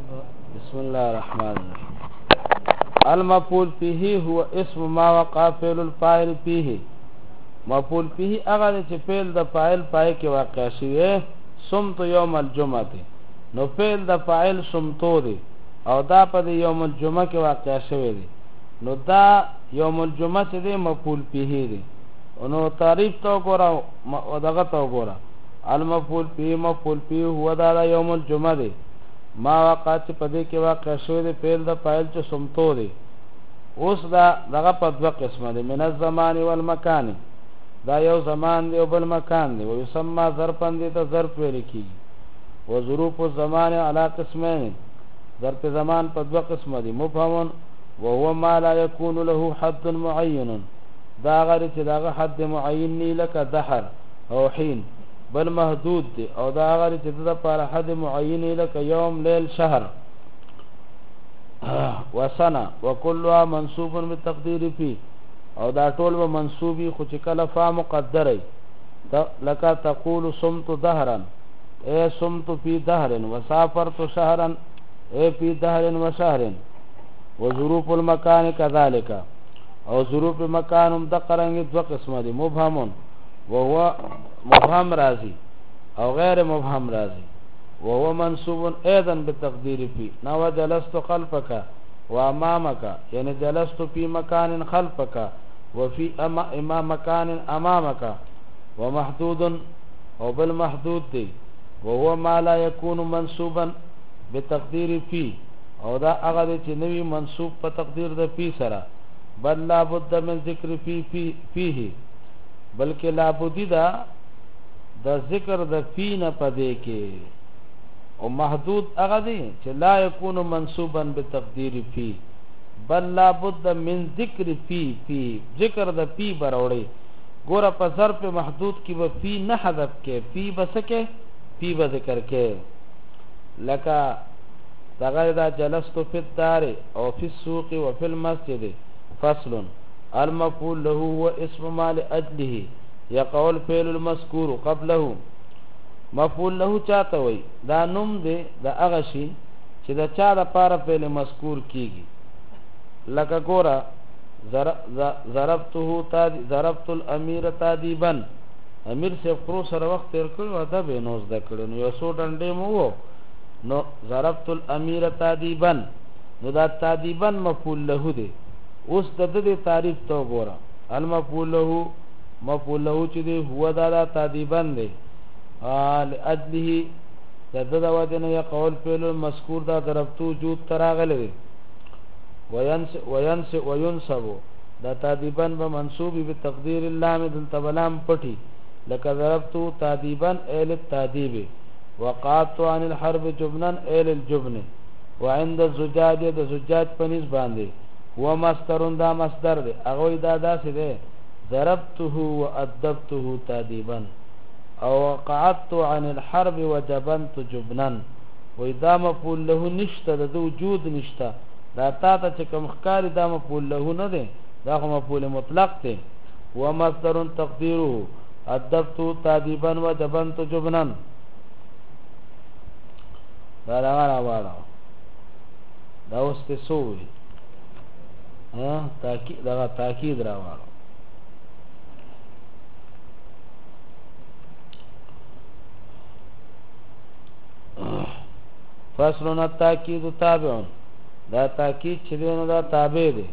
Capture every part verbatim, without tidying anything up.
بسم الله الرحمن الرحيم. المفعول فيه هو اسم ما وقع فعل الفاعل فيه. مفعول فيه هغه چې فعل د فاعل پای کې واقع شوی. صمت یوم الجمعه، نو فعل د فاعل صمتو دی او دا په یوم الجمعه کې واقع شوی دی، نو دا یوم الجمعه چې دی مفعول فيه دی. نو تعریف تو ګورا او دغه تو ګورا. المفعول فيه مفعول فيه هو دا یوم الجمعه دی ما وقع چې په دې کې واقع شوی دی فعل د فاعل چې صمتو دی. اوس دا دغه په دوه قسمه دی، من الزمان والمکان. دا یو زمان دی او بل مکان دی. ويسمى ظرفا دي ته ظرف ویل کیږي. وظروف الزمان على قسمين، ظرف زمان په دوه قسمه دي، مبهم وهو ما لا يكون له حد معين. دا غیر چې دا حد معین نه لکه دهر او حين، بل محدود دی. او دا غیر چې د لپاره حد معین لکه یوم لیل شهر وسنه وكلها منصوب بالتقدير فيه. او دا ټول به منصوبي خو چې کله فا مقدره لکه تقول صمت دهرا اے صمت فی دهر وسافرت شهرا اے فی دهر وشهر. وظروف المكان كذلك. او ظروف مکان هم دقرنګ دو قسمه دي، مبهم وهو مبهم راضي او غیر مبهم راضي. وهو منصوب ايضا بالتقدير فيه. نو جلست خلفك وامامك، يعني جلست في مكان خلفك وفي امام مكان امامك. ومحدود او بالمحدود دي. وهو ما لا يكون منصوبا بتقدير فيه. او دا هغه چې نوی منصوب په تقدیر د فی سره، بل لا بد من ذکر فی فی فيه، بلکې لا بد دا د ذکر د فی نه پدې کې. او محدود هغه دی چې لا يكون منصوبا بتقدير فی، بل لا بد من ذکر فی فی، ذکر د فی بروړي. ګوره په ظرف محدود کې به فی نه حذف کې، فی بسکه فی به ذکر کې. لکه دغه دا جلست فی الدار او فی السوق وفي المسجد. فصل. المفعول له هو اسم ما لاجله يقع الفعل المذكور قبله. مفعول له چاته وي؟ دا نوم دی د هغه شي چې د چا د پاره فعل مذکور کیږي. لکه ګوره ضربته تاد ضربت الامير تاديبا. امیر سے فرو سره وخت تیر کړو دا به نوز د کړو نو یو سو ډنډې مو وو، نو ضربت الامير تاديبا، نو دا تاديبا مفعول له دی. اوس د دې تعریف تو ګوره. المفعول له مفعول له چې دی هو دا تاديبا دی لاجله تدد وجنه يقول فعل المذكور دا ضربت وجود تراغله. وينس وينس وينسب دا تاديبا بمنصوب بتقدير اللام دلت بلام پټي، لك ضربت تاديبا ال التاديب. وقعت عن الحرب جبنا ال الجبن. وعند الزجاج د زجاج پنځ باندې. ومصدر دا مصدر دی، هغه دا داسې دی ضربته وادبته تاديبا. او قعدت عن الحرب وجبنت جبنا. وإذا مفعول له نشته د وجود نشته، دا تا ته چې کوم ښکاری دا مفعول له نه دی، دا خو مفعول مطلق دی. ومصدر تقديره ادبت تاديبا وجبنت جبنا. دا راغلا واړه دا اوس ته سوې ها تاکید دا تاکید راوړو. فصلنا التاکید تابع. دا تاکید چې دینو دا تابع دی،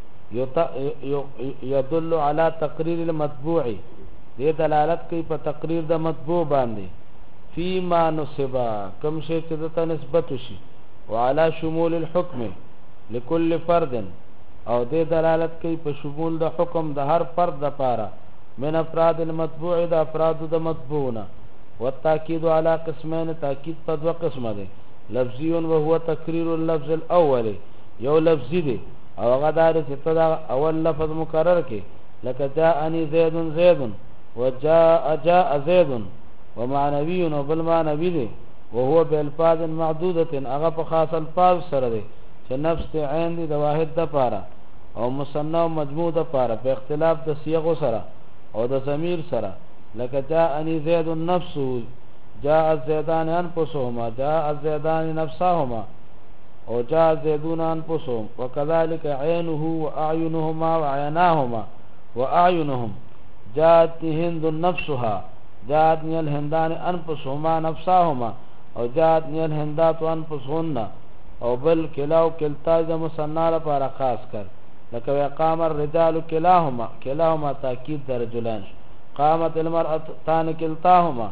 يدل على تقرير المتبوع، دې دلالت کوي په تقریر د مطبوع باندې. فيما نسب کوم شی چې د نسبت شي، وعلى شمول الحكم لكل فرد، او دې دلالت کوي په شمول د حکم د هر فرد لپاره من افراد المتبوع، د افراد د مطبوعنا. والتاكيد على قسمين، تاكيد په دوه قسمه دي، لفظي وهو تكرير اللفظ الاول، یو لفظي دي او هغه دار چې دا اول لفظ مکرر کې، لکه جاءني زيد زيد وجاء جاء زيد. ومعنوي وبالمعنوي دي وهو بالفاظ معدوده، هغه په خاص الفاظ سره دي چې نفس عین دي د واحد د پاره، او مثنى او مجموع د پاره په اختلاف د صيغو سره او د ضمیر سره. لکه جاءني زيد نفسه، جاء الزيدان انفسهما، جاء الزيدان نفسهما. او جاء زيدون انفسهم وكذلك عينه واعينهما وعيناهما واعينهم جاءت هند نفسها جاءت الهندان انفسهما نفساهما او جاءت الهندات انفسهن او بل کلاو کلتا د مصنع لپاره خاص کر لکه وقام الرجال کلاهما کلاهما تاکید در رجلان قامت المرأة تان کلتاهما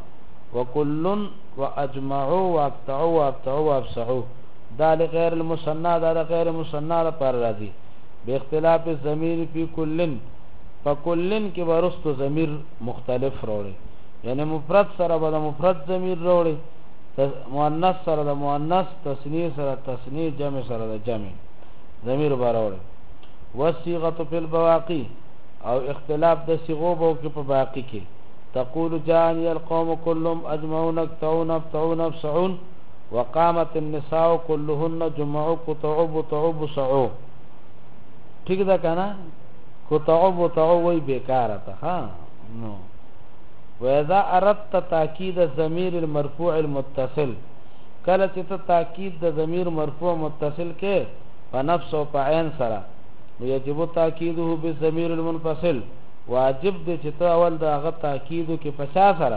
وكل واجمعوا واقطعوا وابتعوا وابسعوا دا غیر المصنع دا غیر مصنع لپاره راځي به اختلاف الضمیر فی کلن فکلن کې ورستو ضمیر مختلف راوړي یعنی مفرد سره به مفرد ضمیر راوړي مؤنث سره د مؤنث تثنیه سره تثنیه جمع سره د جمع ضمیر راوړي وصيغه فی البواقی او اختلاف د صيغو بو کې په باقی کې تقول جاءني القوم كلهم اجمعون اقطعون ابطعون ابسعون وقامت النساء كلهن جمعوا قطعوا بطعوا بسعوا ٹھیک ده کنه قطعوا بطعوا وی بیکاره ته ها نو واذا اردت تاکید الضمیر المرفوع المتصل کله چې تاکید د ضمیر مرفوع متصل کې په نفس او په عین سره یجب تاکیده بالضمیر المنفصل واجب دي چې ته اول دا غ تاکید کې پچا سره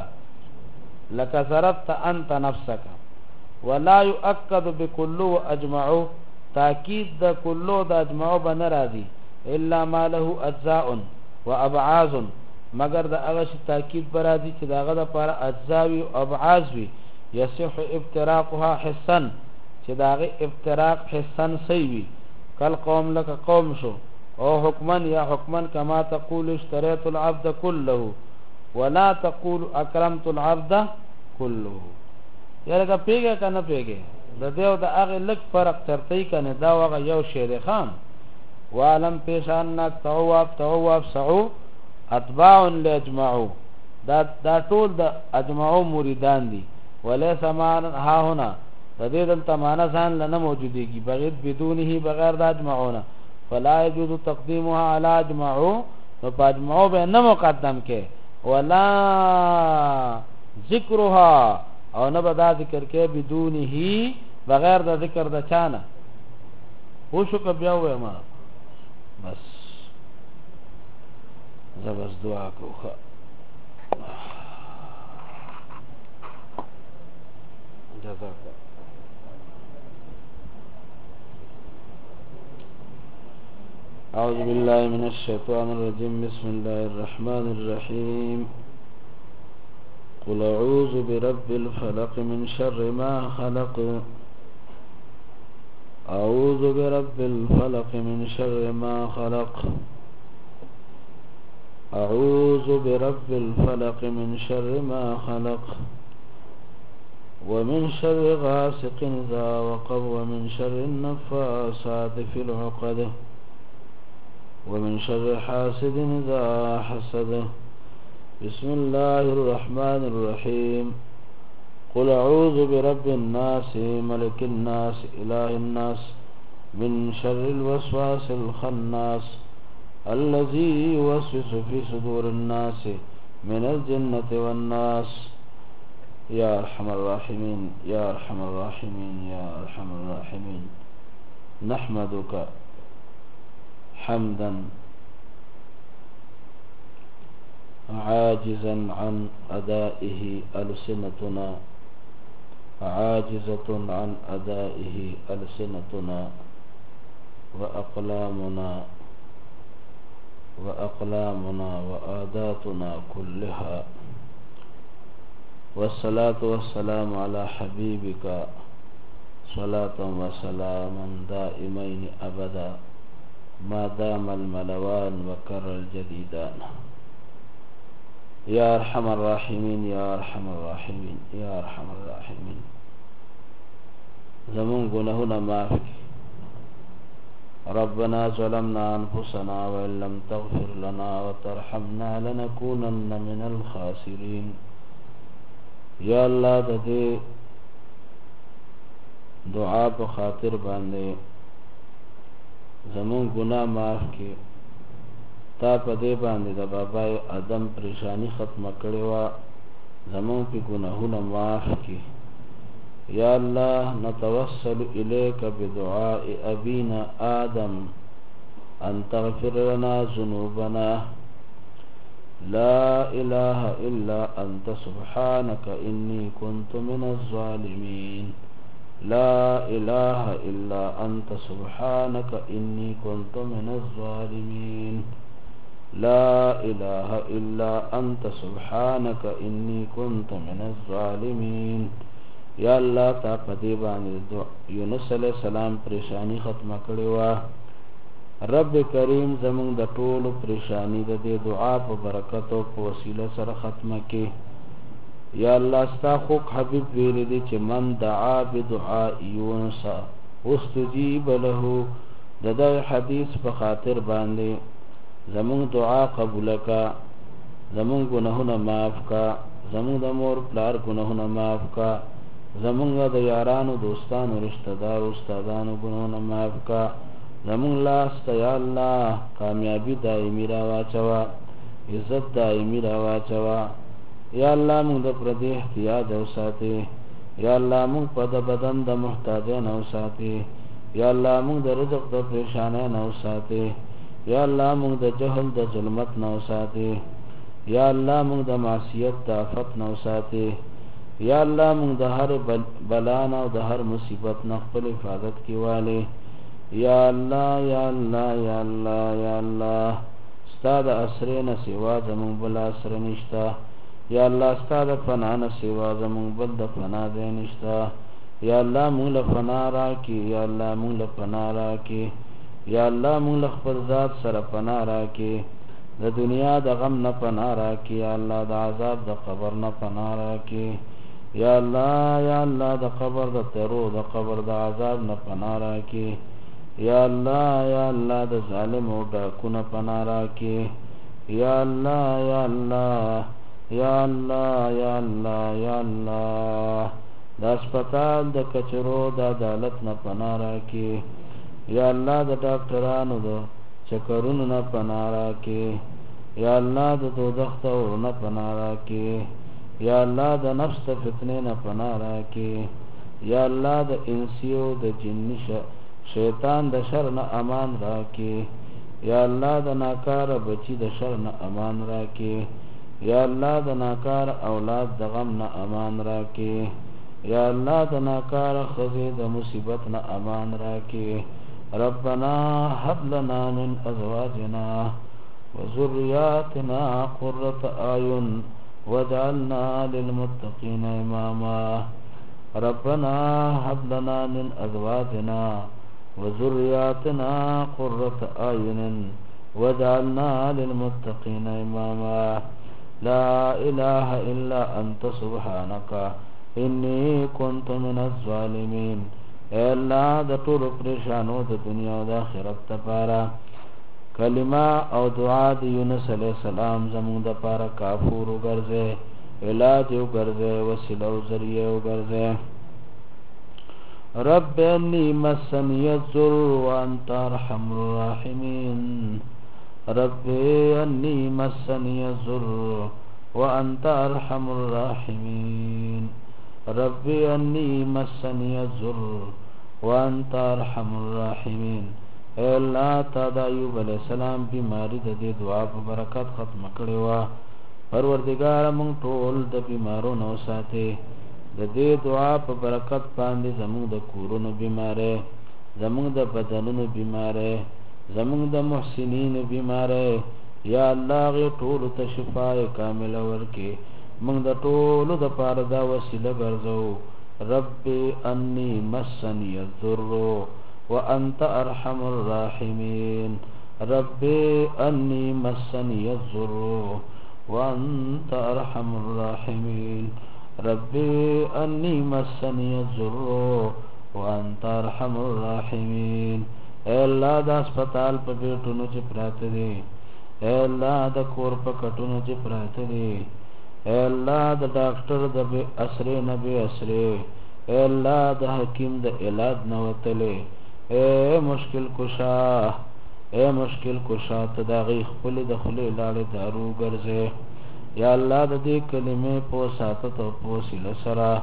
لك ضربت انت نفسك ولا يؤكد بكل واجمعوا تاکید د کلو د اجمعو بن راضي الا ما له اجزاء وابعاض مگر د هغه شي تاکید برادي چې داغه د پر اجزاء او ابعاض وي يصح افتراقها حسا چې داغه افتراق حسا صحیح وي کل قوم لك قوم شو او حکمن یا حکمن کما تقول اشتريت العبد كله ولا تقول اکرمت العبد كله یاره پیګه کنه پیګه د دیو د هغه لک فرق ترتي کنه دا وغه یو شیر خان وعلم پیشان نک تواب تواب سعو اتباع لاجمعوا دا دا ټول د اجمعو مریدان دي وليس مان ها هنا د دې دلته معنا ځان لنه موجوديږي بغیر بدونه بغیر د اجمعونه فلا يجوز تقديمها على اجمعوا فاجمعوا به نه مقدم کې ولا ذکرها او نه بدا ذکر کې بدونه بغیر د ذکر د چانه وو شو ک بیا و ما بس زبر دعا کوخه جزاك أعوذ بالله من الشيطان الرجيم بسم الله الرحمن الرحيم قل أعوذ برب الفلق من شر ما خلق أعوذ برب الفلق من شر ما خلق أعوذ برب الفلق من شر ما خلق ومن شر غاسق إذا وقب ومن شر النفاثات في العقد ومن شر حاسد إذا حسد بسم الله الرحمن الرحيم قل أعوذ برب الناس ملك الناس إله الناس من شر الوسواس الخناس الذي يوسوس في صدور الناس من الجنة والناس يا أرحم الراحمين يا أرحم الراحمين يا أرحم الراحمين نحمدك حمدا عاجزا عن أدائه ألسنتنا عاجزة عن أدائه ألسنتنا وأقلامنا وأقلامنا وآداتنا كلها والصلاة والسلام على حبيبك صلاة وسلاما دائمين أبدا ما دام الملوان وكر الجديدان يا أرحم الراحمين يا أرحم الراحمين يا أرحم الراحمين زمون گناهنا معافك ربنا ظلمنا أنفسنا وإن لم تغفر لنا وترحمنا لنكونن من الخاسرين یا الله د دې دعا په خاطر باندې زمون ګناه معاف کړي تا په دې باندې د بابا ادم پریشانی ختم کړي وا زمون په ګناهونه معاف کړي یا الله نتوسل الیک بدعاء ابینا آدم ان تغفر لنا ذنوبنا لا اله الا انت سبحانك انی كنت من الظالمین لا اله الا انت سبحانك انی كنت من الظالمین لا اله الا انت سبحانك انی كنت من الظالمین یا الله تا پدی باندې یونس علیہ السلام پریشانی ختم کړي وا رب کریم زمون د ټولو پریشانی د دې دعا په برکت او په وسیله سره ختمه کړي یا الله ستا خو حبیب ویل دي چې من دعا بدعاء یونس واستجیب له د دې حدیث په خاطر باندې زمون دعا قبول کا زمون گناهونه معاف کا زمون د مور پلار گناهونه معاف کا زمون د یارانو دوستانو رشتہ دار استادانو گناهونه معاف کا زمون لاست یا الله کامیابی دایمی را واچوا عزت دایمی را واچوا یا الله موږ د پردې احتیاج او ساتي یا الله موږ په د بدن د محتاجان او ساتي یا الله موږ د رزق د پریشانان او ساتي یا الله موږ د جهل د ظلمت نو ساتي یا الله موږ د معصیت د آفت نو ساتي یا الله موږ د هر بلا نه او د هر مصیبت نه خپل حفاظت کیواله یا الله یا الله یا الله یا الله ستاد اسرین سوا زمون بل اسر نشتا یا الله ستاد فنا نه سوا زمون بل د فنا دې نشتا یا الله مونږ له فنا را کی یا الله مونږ له فنا را کی یا الله مونږ له خپل ذات سره فنا را کی د دنیا د غم نه فنا را کی یا الله د عذاب د قبر نه فنا را کی یا الله یا الله د قبر د تیرو د قبر د عذاب نه فنا را کی یا الله یا الله د ظالم او ډاکونه پناه راکې یا الله یا الله یا الله یا الله یا الله د هسپتال د کچرو د عدالت نه پناه راکې یا الله د ډاکټرانو د چکرونو نه پناه راکې یا الله د دوزخ د اورو نه پناه راکې یا الله د نفس د فتنې نه پناه راکې یا الله د انسیو د جنی شیطان د شر نه امان راکې یا الله د ناکار بچی د شر نه امان راکې یا الله د ناکار اولاد د غم نه امان راکې یا الله د ناکار خزې د مصیبت نه امان راکې ربنا هب لنا من ازواجنا وذرياتنا قرة اعين واجعلنا للمتقين اماما ربنا هب لنا من ازواجنا وذرياتنا قرة اعين واجعلنا للمتقين اماما لا اله الا انت سبحانك اني كنت من الظالمين اے الله د ټول پریشانو د دنیا او د آخرت لپاره کلمه او دعا د یونس علیہ السلام زموږ د لپاره کافور وګرځي علاج وګرځي وسیله او ذریعہ وګرځي رب انی مسنی الضر وانت ارحم الراحمین رب انی مسنی الضر وانت ارحم الراحمین رب انی مسنی الضر وانت ارحم الراحمین اے اللہ تا دا ایوب علیہ السلام بیماری د دې دعا په برکت ختم کړي وا پروردگار مونږ ټول د بیمارو نو ساتي د دې دعا په برکت باندې زموږ د کورونو بیماره زموږ د بدنونو بیماره زموږ د محسنین بیماره یا الله غي ټول ته شفای کامل ورکي مونږ د ټول د پاره دا وسیله ګرځو رب انی مسنی الضر وانت ارحم الراحمین رب انی مسنی الضر وانت ارحم الراحمین رب انی مسنی الضر وانت ارحم الراحمین اے الله د هسپتال په بیٹونو چې پراته دي اے الله د کور په کټونو چې پراته دي اے الله د ډاکټر د اسره نبی اسره اے الله د حکیم د علاج نو وتلې اے مشکل کشا اے مشکل کشا ته دا غي خپل د خپل لاړې دارو ګرځي یا الله د دې کلمې په ساتت او په وسیله سره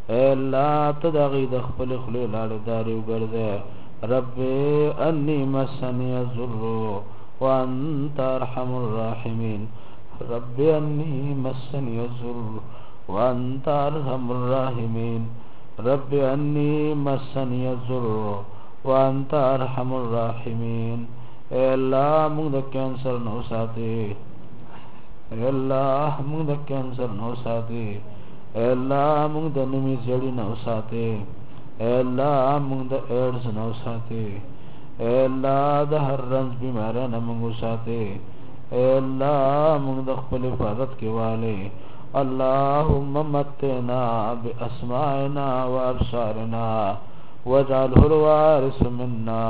اے الله تدغی د خپل خلی لاړ داری وګرځه رب انی مسنی الضر وانت ارحم الراحمین رب انی مسنی الضر وانت ارحم الراحمین رب انی مسنی الضر وانت ارحم الراحمین اے الله موږ د کینسر نو ساتي اے الله موږ د کینسر نو ساتي اے الله موږ د نیمه زړی نو ساتي اے الله موږ د ایډز نو ساتي اے الله د هر رنځ بیمار نه موږ ساتي اے الله موږ د خپل حفاظت کې والي اللهم متنا باسماعنا وابصارنا واجعله الوارث منا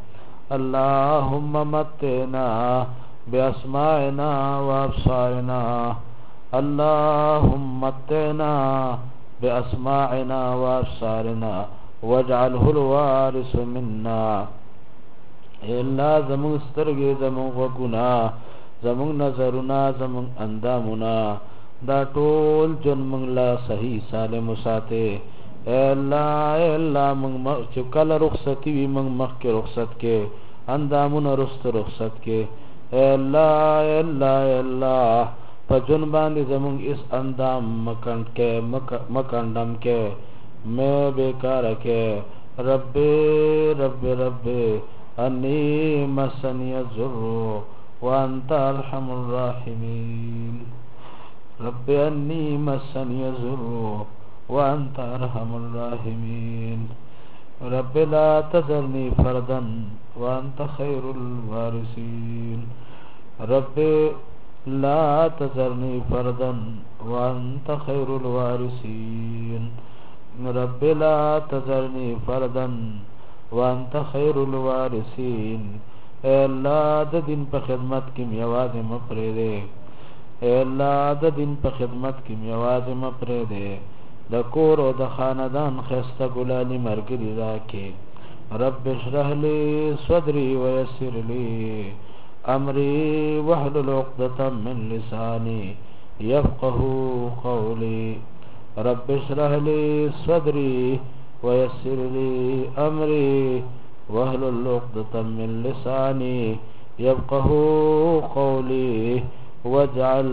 اللهم متنا باسماعنا وابصارنا اللهم متنا باسماعنا وابصارنا واجعله الوارث منا الا زمون سترګې زمون وګنا زمون نظرنا زمون اندامنا دا ټول جن موږ لا صحیح سالم ساته اے الله اے الله موږ چې کله رخصتي وي موږ مخکې رخصت کې اندامونه رست رخصت کې اے الله اے الله اے الله په جن باندې زمون اس اندام مکان کې مکاندم کې میں بیکار کې رب رب رب انی مسنی الضر وانت ارحم الراحمین رب انی مسنی الضر وانت ارحم الراحمین رب لا تذرنی فردا وانت خیر الوارثین رب لا تذرنی فردا وانت خیر الوارثین رب لا تذرنی فردا وانت خیر الوارثین اے اللہ د دین په خدمت کې میواز مپرې دے اے اللہ د دین په خدمت کې میواز مپرې دے د کور او د خاندان خسته ګلانی مرګري راکې رب اشرح لي صدري ويسر لي امري واحلل عقدة من لساني يفقهوا قولي رب اشرح لي صدري ويسر لي امري واحلل عقدة من لساني يفقهوا قولي واجعل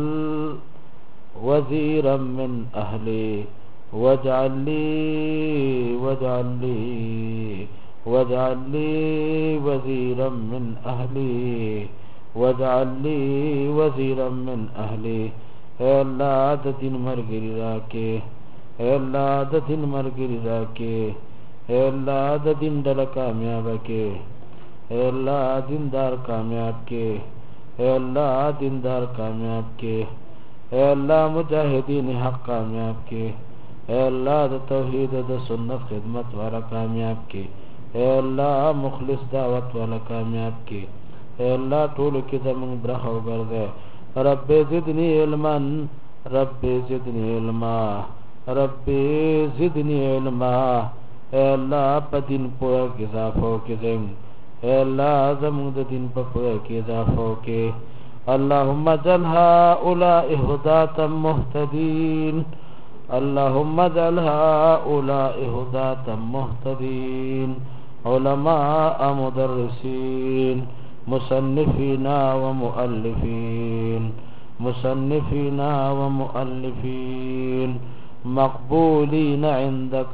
وزيرا من اهلي واجعل لي واجعل لي واجعل لي وزيرا من اهلي واجعل لي وزيرا من اهلي اے اللہ د دین مرګری راکې اے اللہ د دین مرګری راکې اے اللہ د دین ډل کامیاب کې اے اللہ دیندار کامیاب کې اے اللہ دیندار کامیاب کې اے اللہ مجاہدین حق کامیاب کې اے اللہ د توحید د سنت خدمت والا کامیاب کې اے اللہ مخلص دعوت والا کامیاب کې اے اللہ ټول کې زمون برخه وګرځه رب زدنی علما رب زدنی علما رب زدنی علما اے اللہ په دین په اضافه کې زم اے اللہ زمون د دین په کې اضافه کې اللهم اجعل هؤلاء هداة مهتدين اللهم اجعل هؤلاء هداة مهتدين علماء مدرسين مصنفين ومؤلفين مصنفين ومؤلفين مقبولين عندك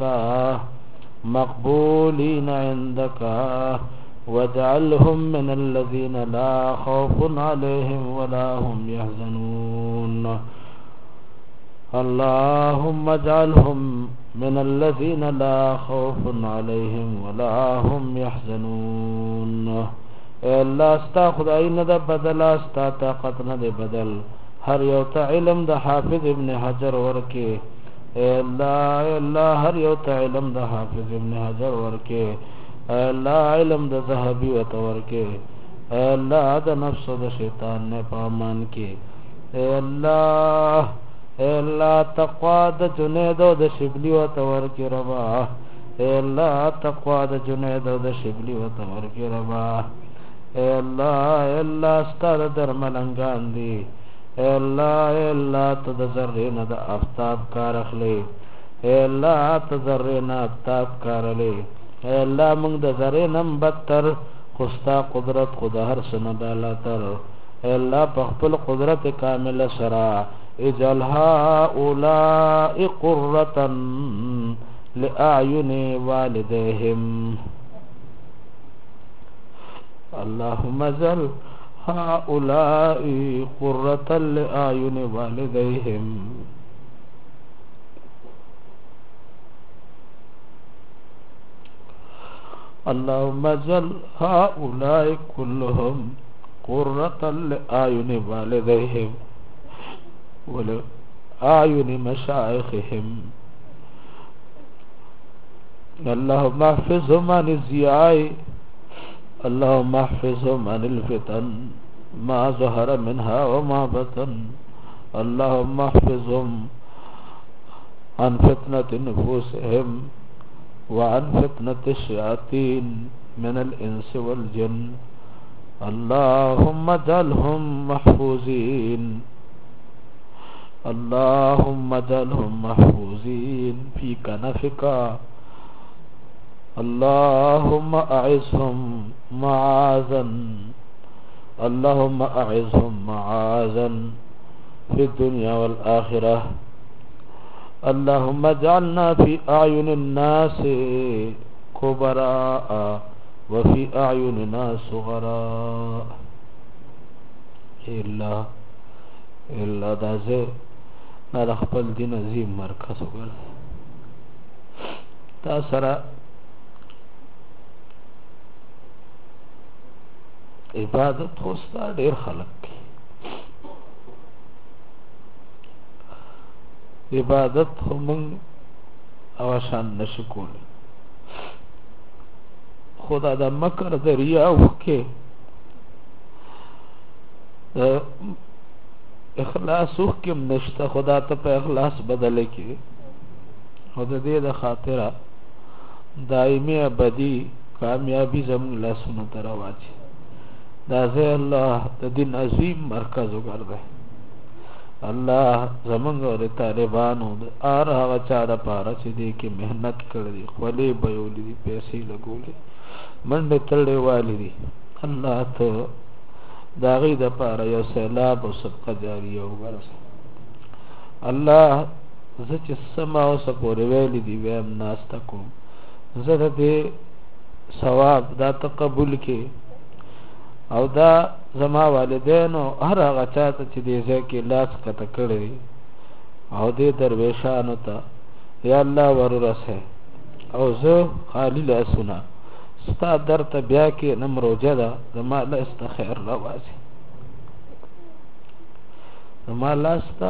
مقبولين عندك واجعلهم من الذين لا خوف عليهم ولا هم يحزنون اللهم اجعلهم من الذين لا خوف عليهم ولا هم يحزنون اے اللہ استا خدای نه د بدل استا طاقت نه د بدل هر یو ته علم د حافظ ابن حجر ورکه اے اللہ اے اللہ هر یو ته علم د حافظ ابن حجر ورکه اے اللہ علم د ذهبی و تورکه اے اللہ د نفس و د شیطان نه پامان کی اے اللہ اے اللہ تقوا د جنید و د شبلی و تورکه ربا اے اللہ تقوا د جنید و د شبلی و تورکه ربا اے اللہ اے اللہ ستار در ملنگان دی اے اللہ اے اللہ تو د ذرین د افتاب کار اخلی اے الله ته ذره نه تاب کارلې اے الله موږ د ذره نم بدتر خوستا قدرت خدا هر سنه د الله تر اے الله په خپل قدرت کامل سرا اجلها اولئ قرة لأعین والديهم اللهم اجعل هؤلاء قرة لأعین والديهم اللهم اجعل هؤلاء كلهم قرة لأعین والديهم ولأعین مشایخهم اللهم احفظهم عن الزیاء اللهم احفظهم عن الفتن ما ظهر منها وما بطن اللهم احفظهم عن فتنة نفوسهم وعن فتنة الشياطين من الإنس والجن اللهم اجعلهم محفوظين اللهم اجعلهم محفوظين في كنفك اللهم أعزهم معاذا اللهم أعزهم معاذا في الدنيا والآخرة اللهم اجعلنا في أعين الناس كبراء وفي أعيننا صغراء إلا إلا دازه نار خپل دین عظیم مرکز وګل تا سره عبادت ہوستا ډیر خلق کی عبادت هم او شان نشکول خدا د مکر د ریا وکي اخلاص وکم نشته خدا ته په اخلاص بدل کی خدا دې د خاطره دایمي ابدي کامیابی زموږ لاسونو ته راوځي دا زه الله د دین عظیم مرکز وګرځي الله زمونږ د طالبانو د ار هغه چا د پاره چې دې کې مهنت کړې خولې بيولې دي پیسې لګولې منډه تړلې والي دي الله ته دا غي د پاره یو سیلاب او صدقه جاریه وګرځي الله زه چې سما او سپورې ویلې دي ویم ناس تکو زه دې ثواب دا تقبل کې او دا زما والدینو هر هغه چاته چې دې ځکه لاس کته کړی او دې درویشانو ته یا الله ورسه او زه خالی لاسونه ستا درته بیا کې نمروجه ده زما له استخیر راوځي زما لاستا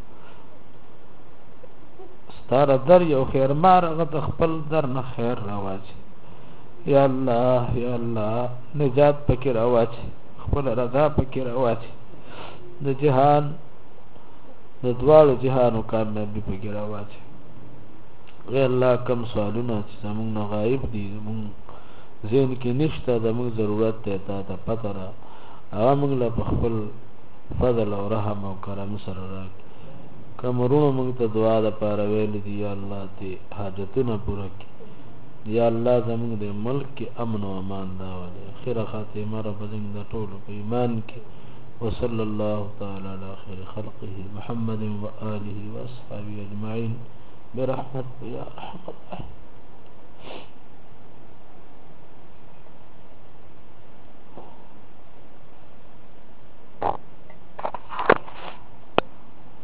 ستاره در یو خیر مار هغه خپل در نه خیر راوځي یا الله یا الله نجات پکې راوځي خپل رضا پکې راوځي د جهان د دوالو جهانو کامیابی پکې راوځي غیر الله کم سوالونه چې زمونږ نه غایب دي زمونږ ذهن کې نشته زمونږ ضرورت ته تا ته پته را هغه موږ له خپل فضل او رحم او کرم سره راکړي کومرونو موږ ته دعا د پاره ویل دي یا الله دې حاجتونه پوره کړي یا الله زمونږ د ملک کې امن او امان دا ولې خیره خاتمه رب زنګ د ټولو په ایمان کې وصلی الله تعالی علی خیر خلقه محمد و آله و اصحابه اجمعین برحمتک یا ارحم الراحمین.